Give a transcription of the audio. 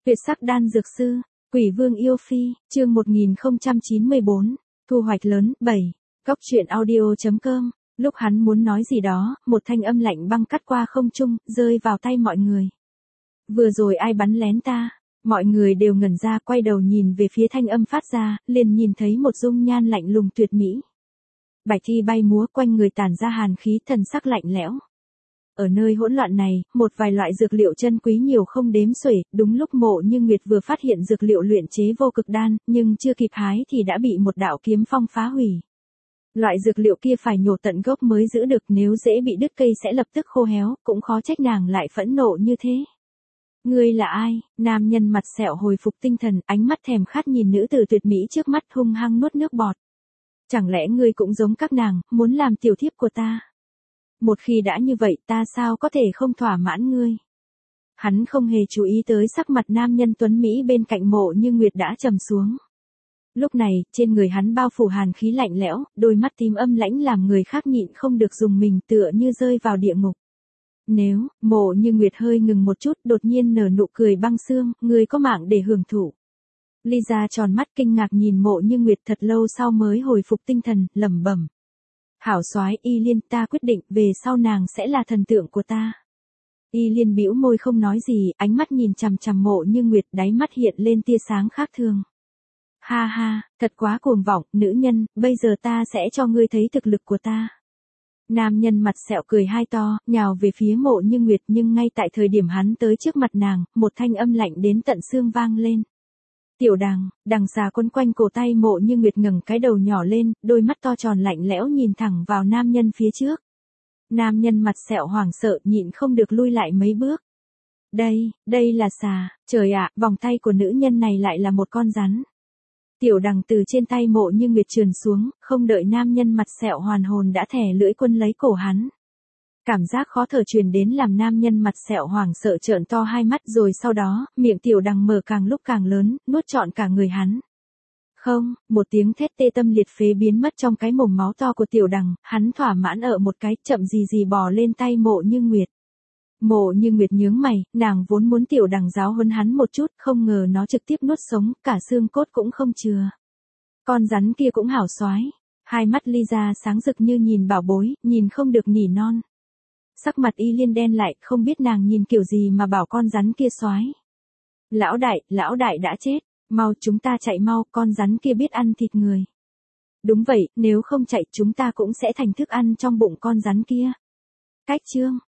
Tuyệt sắc đan dược sư, Quỷ Vương yêu phi, chương 1094, thu hoạch lớn, 7. Góc truyện audio.com. Lúc hắn muốn nói gì đó, một thanh âm lạnh băng cắt qua không trung, rơi vào tay mọi người. Vừa rồi ai bắn lén ta? Mọi người đều ngẩn ra, quay đầu nhìn về phía thanh âm phát ra, liền nhìn thấy một dung nhan lạnh lùng tuyệt mỹ. Bạch thi bay múa, quanh người tản ra hàn khí, thần sắc lạnh lẽo. Ở nơi hỗn loạn này, một vài loại dược liệu chân quý nhiều không đếm xuể, đúng lúc Mộ Như Nguyệt vừa phát hiện dược liệu luyện chế vô cực đan, nhưng chưa kịp hái thì đã bị một đạo kiếm phong phá hủy. Loại dược liệu kia phải nhổ tận gốc mới giữ được, nếu dễ bị đứt cây sẽ lập tức khô héo, cũng khó trách nàng lại phẫn nộ như thế. Ngươi là ai? Nam nhân mặt sẹo hồi phục tinh thần, ánh mắt thèm khát nhìn nữ tử tuyệt mỹ trước mắt, hung hăng nuốt nước bọt. Chẳng lẽ ngươi cũng giống các nàng, muốn làm tiểu thiếp của ta? Một khi đã như vậy, ta sao có thể không thỏa mãn ngươi? Hắn không hề chú ý tới sắc mặt nam nhân tuấn Mỹ bên cạnh Mộ Như Nguyệt đã trầm xuống. Lúc này, trên người hắn bao phủ hàn khí lạnh lẽo, đôi mắt tím âm lãnh làm người khác nhịn không được dùng mình, tựa như rơi vào địa ngục. Nếu, Mộ Như Nguyệt hơi ngừng một chút, đột nhiên nở nụ cười băng xương, ngươi có mạng để hưởng thụ. Lisa tròn mắt kinh ngạc nhìn Mộ Như Nguyệt thật lâu sau mới hồi phục tinh thần, lẩm bẩm. Hảo soái, Y Liên, ta quyết định, về sau nàng sẽ là thần tượng của ta. Y Liên bĩu môi không nói gì, ánh mắt nhìn chằm chằm Mộ Như Nguyệt, đáy mắt hiện lên tia sáng khác thường. Ha ha, thật quá cuồng vọng, nữ nhân, bây giờ ta sẽ cho ngươi thấy thực lực của ta. Nam nhân mặt sẹo cười hai to, nhào về phía Mộ Như Nguyệt, nhưng ngay tại thời điểm hắn tới trước mặt nàng, một thanh âm lạnh đến tận xương vang lên. Tiểu Đằng, đằng xà quấn quanh cổ tay Mộ Như Nguyệt ngẩng cái đầu nhỏ lên, đôi mắt to tròn lạnh lẽo nhìn thẳng vào nam nhân phía trước. Nam nhân mặt sẹo hoảng sợ, nhịn không được lui lại mấy bước. Đây là xà, trời ạ, vòng tay của nữ nhân này lại là một con rắn. Tiểu Đằng từ trên tay Mộ Như Nguyệt trườn xuống, không đợi nam nhân mặt sẹo hoàn hồn đã thè lưỡi quân lấy cổ hắn. Cảm giác khó thở truyền đến làm nam nhân mặt sẹo hoảng sợ trợn to hai mắt, rồi sau đó, miệng Tiểu Đằng mở càng lúc càng lớn, nuốt trọn cả người hắn. Không, một tiếng thét tê tâm liệt phế biến mất trong cái mồm máu to của Tiểu Đằng, hắn thỏa mãn ở một cái, chậm gì bò lên tay Mộ Như Nguyệt. Mộ Như Nguyệt nhướng mày, nàng vốn muốn Tiểu Đằng giáo huấn hắn một chút, không ngờ nó trực tiếp nuốt sống, cả xương cốt cũng không chừa. Con rắn kia cũng hảo soái. Hai mắt Lisa sáng rực như nhìn bảo bối, nhìn không được nỉ non. Sắc mặt Y Liên đen lại, không biết nàng nhìn kiểu gì mà bảo con rắn kia soái. Lão đại đã chết, mau chúng ta chạy mau, con rắn kia biết ăn thịt người. Đúng vậy, nếu không chạy chúng ta cũng sẽ thành thức ăn trong bụng con rắn kia. Cách chương,